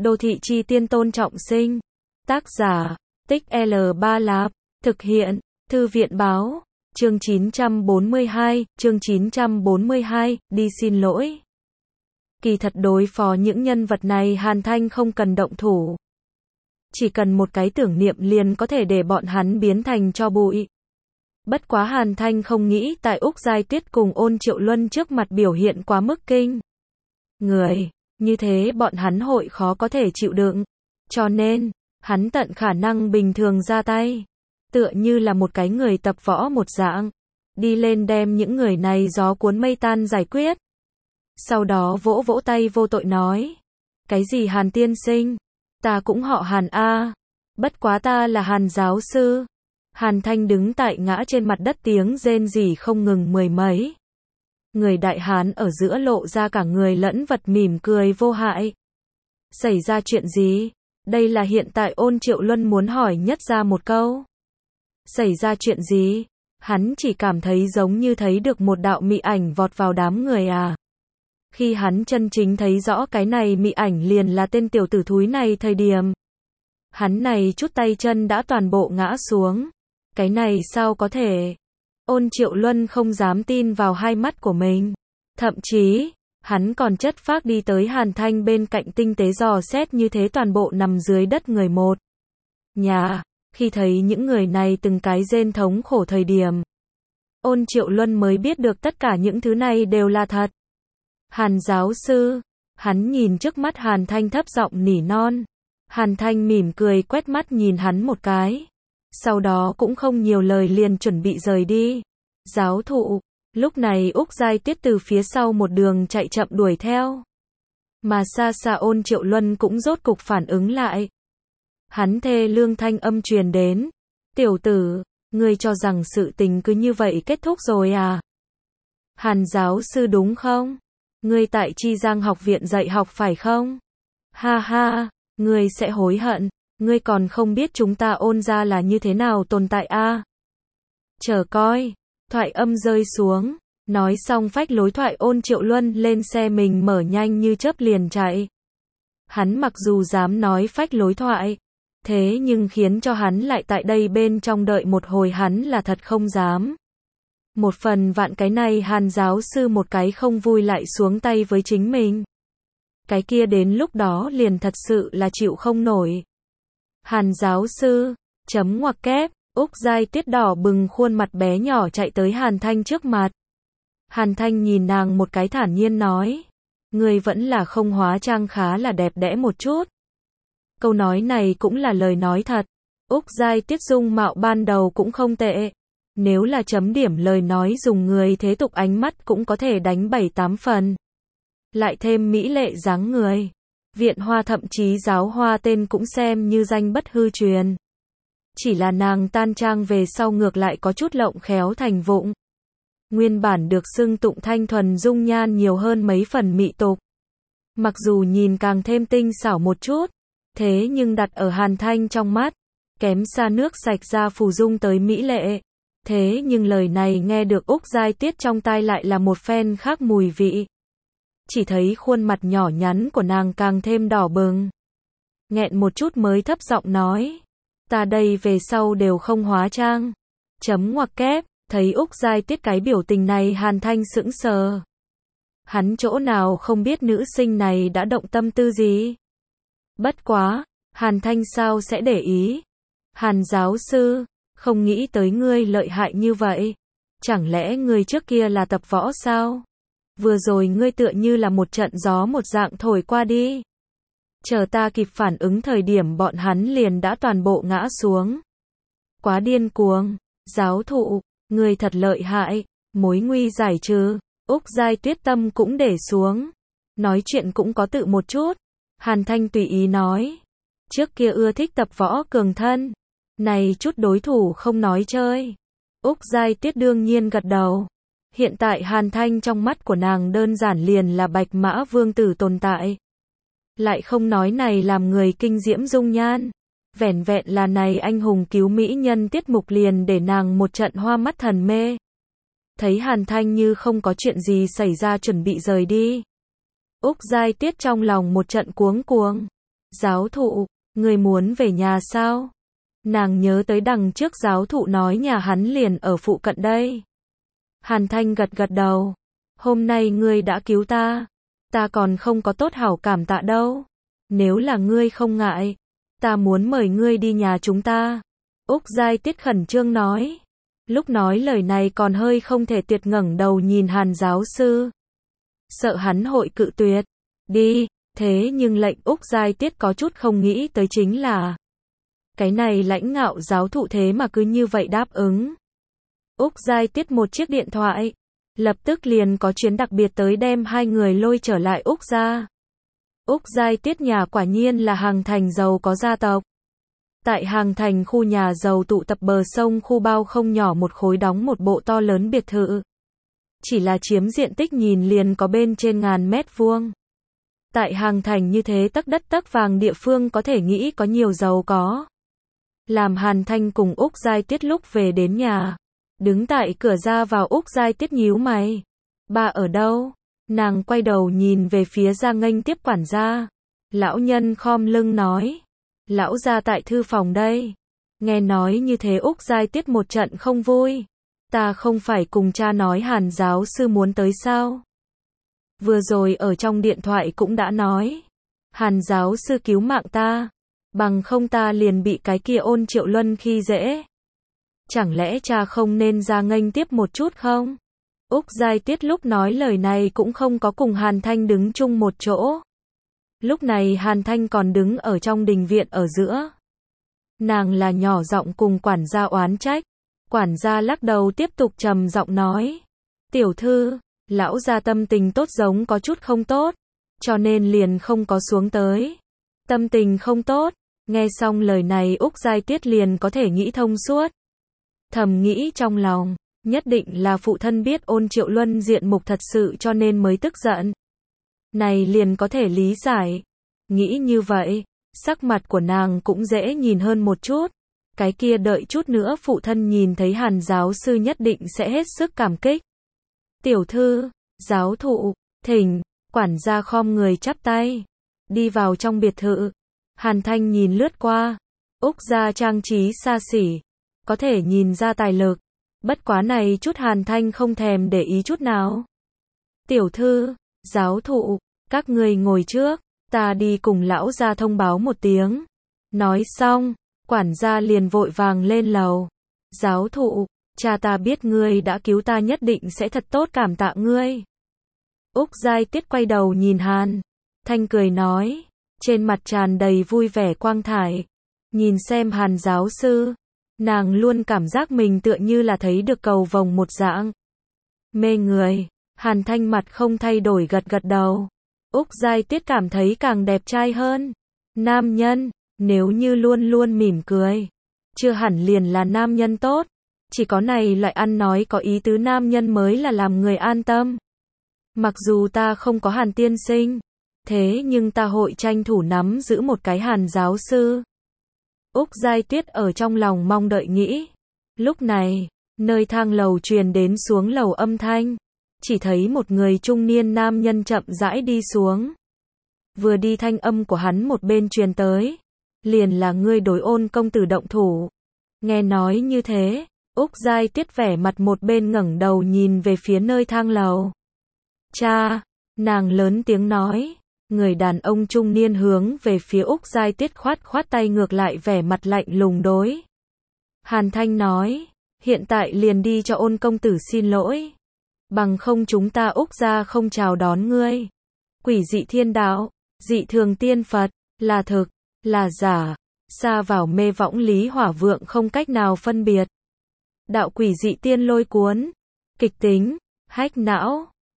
Đô thị chi tiên Tôn Trọng Sinh. Tác giả, Tích L Ba Lạp. Thực hiện, Thư viện báo. Chương 942, đi xin lỗi. Kỳ thật đối phó những nhân vật này Hàn Thanh không cần động thủ. Chỉ cần một cái tưởng niệm liền có thể để bọn hắn biến thành tro bụi. Bất quá Hàn Thanh không nghĩ tại Úc Giai Tuyết cùng Ôn Triệu Luân trước mặt biểu hiện quá mức kinh người, như thế bọn hắn hội khó có thể chịu đựng. Cho nên, hắn tận khả năng bình thường ra tay. Tựa như là một cái người tập võ một dạng. Đi lên đem những người này gió cuốn mây tan giải quyết. Sau đó vỗ vỗ tay vô tội nói. Cái gì Hàn tiên sinh? Ta cũng họ Hàn A. Bất quá ta là Hàn giáo sư. Hàn Thanh đứng tại ngã trên mặt đất tiếng rên rỉ không ngừng mười mấy. Người đại hán ở giữa lộ ra cả người lẫn vật mỉm cười vô hại. Xảy ra chuyện gì? Đây là hiện tại Ôn Triệu Luân muốn hỏi nhất ra một câu. Xảy ra chuyện gì? Hắn chỉ cảm thấy giống như thấy được một đạo mị ảnh vọt vào đám người à. Khi hắn chân chính thấy rõ cái này mị ảnh liền là tên tiểu tử thúi này thời điểm. Hắn này chút tay chân đã toàn bộ ngã xuống. Cái này sao có thể? Ôn Triệu Luân không dám tin vào hai mắt của mình. Thậm chí, hắn còn chất phác đi tới Hàn Thanh bên cạnh tinh tế dò xét như thế toàn bộ nằm dưới đất người một nhà. Khi thấy những người này từng cái rên thống khổ thời điểm, Ôn Triệu Luân mới biết được tất cả những thứ này đều là thật. Hàn giáo sư, hắn nhìn trước mắt Hàn Thanh thấp giọng nỉ non. Hàn Thanh mỉm cười quét mắt nhìn hắn một cái. Sau đó cũng không nhiều lời liền chuẩn bị rời đi. Giáo thụ, lúc này Úc Giai Tuyết từ phía sau một đường chạy chậm đuổi theo. Mà xa xa Ôn Triệu Luân cũng rốt cục phản ứng lại. Hắn thê lương thanh âm truyền đến. Tiểu tử, ngươi cho rằng sự tình cứ như vậy kết thúc rồi à? Hàn giáo sư đúng không? Ngươi tại Chi Giang học viện dạy học phải không? Ha ha, ngươi sẽ hối hận. Ngươi còn không biết chúng ta Ôn gia là như thế nào tồn tại a? Chờ coi. Thoại âm rơi xuống. Nói xong phách lối thoại Ôn Triệu Luân lên xe mình mở nhanh như chớp liền chạy. Hắn mặc dù dám nói phách lối thoại, thế nhưng khiến cho hắn lại tại đây bên trong đợi một hồi hắn là thật không dám. Một phần vạn cái này Hàn giáo sư một cái không vui lại xuống tay với chính mình. Cái kia đến lúc đó liền thật sự là chịu không nổi. Hàn giáo sư, chấm ngoặc kép, Úc Giai Tuyết đỏ bừng khuôn mặt bé nhỏ chạy tới Hàn Thanh trước mặt. Hàn Thanh nhìn nàng một cái thản nhiên nói. Ngươi vẫn là không hóa trang khá là đẹp đẽ một chút. Câu nói này cũng là lời nói thật. Úc Giai Tuyết dung mạo ban đầu cũng không tệ. Nếu là chấm điểm lời nói dùng người thế tục ánh mắt cũng có thể đánh 7-8 phần. Lại thêm mỹ lệ dáng người. Viện Hoa thậm chí giáo hoa tên cũng xem như danh bất hư truyền. Chỉ là nàng tan trang về sau ngược lại có chút lộng khéo thành vụng. Nguyên bản được xưng tụng thanh thuần dung nhan nhiều hơn mấy phần mị tục. Mặc dù nhìn càng thêm tinh xảo một chút, thế nhưng đặt ở Hàn Thanh trong mắt, kém xa nước sạch ra phù dung tới mỹ lệ. Thế nhưng lời này nghe được Úc Giai Tuyết trong tai lại là một phen khác mùi vị. Chỉ thấy khuôn mặt nhỏ nhắn của nàng càng thêm đỏ bừng. Nghẹn một chút mới thấp giọng nói. Ta đây về sau đều không hóa trang. Chấm ngoặc kép, thấy Úc Giai Tuyết cái biểu tình này Hàn Thanh sững sờ. Hắn chỗ nào không biết nữ sinh này đã động tâm tư gì. Bất quá, Hàn Thanh sao sẽ để ý. Hàn giáo sư, không nghĩ tới ngươi lợi hại như vậy. Chẳng lẽ ngươi trước kia là tập võ sao? Vừa rồi ngươi tựa như là một trận gió một dạng thổi qua đi. Chờ ta kịp phản ứng thời điểm bọn hắn liền đã toàn bộ ngã xuống. Quá điên cuồng. Giáo thụ, ngươi thật lợi hại. Mối nguy giải trừ. Úc Giai Tuyết tâm cũng để xuống. Nói chuyện cũng có tự một chút. Hàn Thanh tùy ý nói. Trước kia ưa thích tập võ cường thân. Này chút đối thủ không nói chơi. Úc Giai Tuyết đương nhiên gật đầu. Hiện tại Hàn Thanh trong mắt của nàng đơn giản liền là Bạch Mã Vương tử tồn tại. Lại không nói này làm người kinh diễm dung nhan. Vẻn vẹn là này anh hùng cứu mỹ nhân tiết mục liền để nàng một trận hoa mắt thần mê. Thấy Hàn Thanh như không có chuyện gì xảy ra chuẩn bị rời đi. Úc Giai Tuyết trong lòng một trận cuống cuồng. Giáo thụ, người muốn về nhà sao? Nàng nhớ tới đằng trước giáo thụ nói nhà hắn liền ở phụ cận đây. Hàn Thanh gật gật đầu. Hôm nay ngươi đã cứu ta còn không có tốt hảo cảm tạ đâu. Nếu là ngươi không ngại, ta muốn mời ngươi đi nhà chúng ta. Úc Giai Tiết khẩn trương nói. Lúc nói lời này còn hơi không thể tuyệt ngẩng đầu nhìn Hàn giáo sư. Sợ hắn hội cự tuyệt. Đi, thế nhưng lệnh Úc Giai Tiết có chút không nghĩ tới chính là cái này lãnh ngạo giáo thụ thế mà cứ như vậy đáp ứng. Úc Giai Tiết một chiếc điện thoại, lập tức liền có chuyến đặc biệt tới đem hai người lôi trở lại Úc gia. Úc Giai Tiết nhà quả nhiên là Hàng Thành giàu có gia tộc. Tại Hàng Thành khu nhà giàu tụ tập bờ sông khu bao không nhỏ một khối đóng một bộ to lớn biệt thự. Chỉ là chiếm diện tích nhìn liền có bên trên ngàn mét vuông. Tại Hàng Thành như thế tấc đất tấc vàng địa phương có thể nghĩ có nhiều giàu có. Làm Hàn Thanh cùng Úc Giai Tiết lúc về đến nhà. Đứng tại cửa ra vào Úc Giai Tiết nhíu mày. Ba ở đâu? Nàng quay đầu nhìn về phía ra nghênh tiếp quản gia. Lão nhân khom lưng nói. Lão gia tại thư phòng đây. Nghe nói như thế Úc Giai Tiết một trận không vui. Ta không phải cùng cha nói Hàn giáo sư muốn tới sao? Vừa rồi ở trong điện thoại cũng đã nói. Hàn giáo sư cứu mạng ta. Bằng không ta liền bị cái kia Ôn Triệu Luân khi dễ. Chẳng lẽ cha không nên ra nghênh tiếp một chút không? Úc Giai Tiết lúc nói lời này cũng không có cùng Hàn Thanh đứng chung một chỗ. Lúc này Hàn Thanh còn đứng ở trong đình viện ở giữa. Nàng là nhỏ giọng cùng quản gia oán trách. Quản gia lắc đầu tiếp tục trầm giọng nói. Tiểu thư, lão gia tâm tình tốt giống có chút không tốt. Cho nên liền không có xuống tới. Tâm tình không tốt. Nghe xong lời này Úc Giai Tiết liền có thể nghĩ thông suốt. Thầm nghĩ trong lòng, nhất định là phụ thân biết Ôn Triệu Luân diện mục thật sự cho nên mới tức giận. Này liền có thể lý giải. Nghĩ như vậy, sắc mặt của nàng cũng dễ nhìn hơn một chút. Cái kia đợi chút nữa phụ thân nhìn thấy Hàn giáo sư nhất định sẽ hết sức cảm kích. Tiểu thư, giáo thụ, thỉnh, quản gia khom người chắp tay. Đi vào trong biệt thự. Hàn Thanh nhìn lướt qua. Úc gia trang trí xa xỉ. Có thể nhìn ra tài lực. Bất quá này chút Hàn Thanh không thèm để ý chút nào. Tiểu thư, giáo thụ, các người ngồi trước. Ta đi cùng lão gia thông báo một tiếng. Nói xong, quản gia liền vội vàng lên lầu. Giáo thụ, cha ta biết ngươi đã cứu ta nhất định sẽ thật tốt cảm tạ ngươi. Úc Giai Tiết quay đầu nhìn Hàn Thanh cười nói. Trên mặt tràn đầy vui vẻ quang thải. Nhìn xem Hàn giáo sư. Nàng luôn cảm giác mình tựa như là thấy được cầu vồng một dạng. Mê người. Hàn Thanh mặt không thay đổi gật gật đầu. Úc Giai Tiết cảm thấy càng đẹp trai hơn. Nam nhân, nếu như luôn luôn mỉm cười, chưa hẳn liền là nam nhân tốt. Chỉ có này loại ăn nói có ý tứ nam nhân mới là làm người an tâm. Mặc dù ta không có Hàn tiên sinh, thế nhưng ta hội tranh thủ nắm giữ một cái Hàn giáo sư. Úc Giai Tiết ở trong lòng mong đợi nghĩ. Lúc này, nơi thang lầu truyền đến xuống lầu âm thanh. Chỉ thấy một người trung niên nam nhân chậm rãi đi xuống. Vừa đi thanh âm của hắn một bên truyền tới. Liền là ngươi đối Ôn công tử động thủ. Nghe nói như thế, Úc Giai Tiết vẻ mặt một bên ngẩng đầu nhìn về phía nơi thang lầu. Cha, nàng lớn tiếng nói. Người đàn ông trung niên hướng về phía Úc Giai Tiết khoát khoát tay ngược lại vẻ mặt lạnh lùng đối. Hàn Thanh nói, hiện tại liền đi cho Ôn công tử xin lỗi. Bằng không chúng ta Úc gia không chào đón ngươi. Quỷ dị thiên đạo, dị thường tiên Phật, là thực, là giả, xa vào mê võng lý hỏa vượng không cách nào phân biệt. Đạo quỷ dị tiên lôi cuốn, kịch tính, hách não,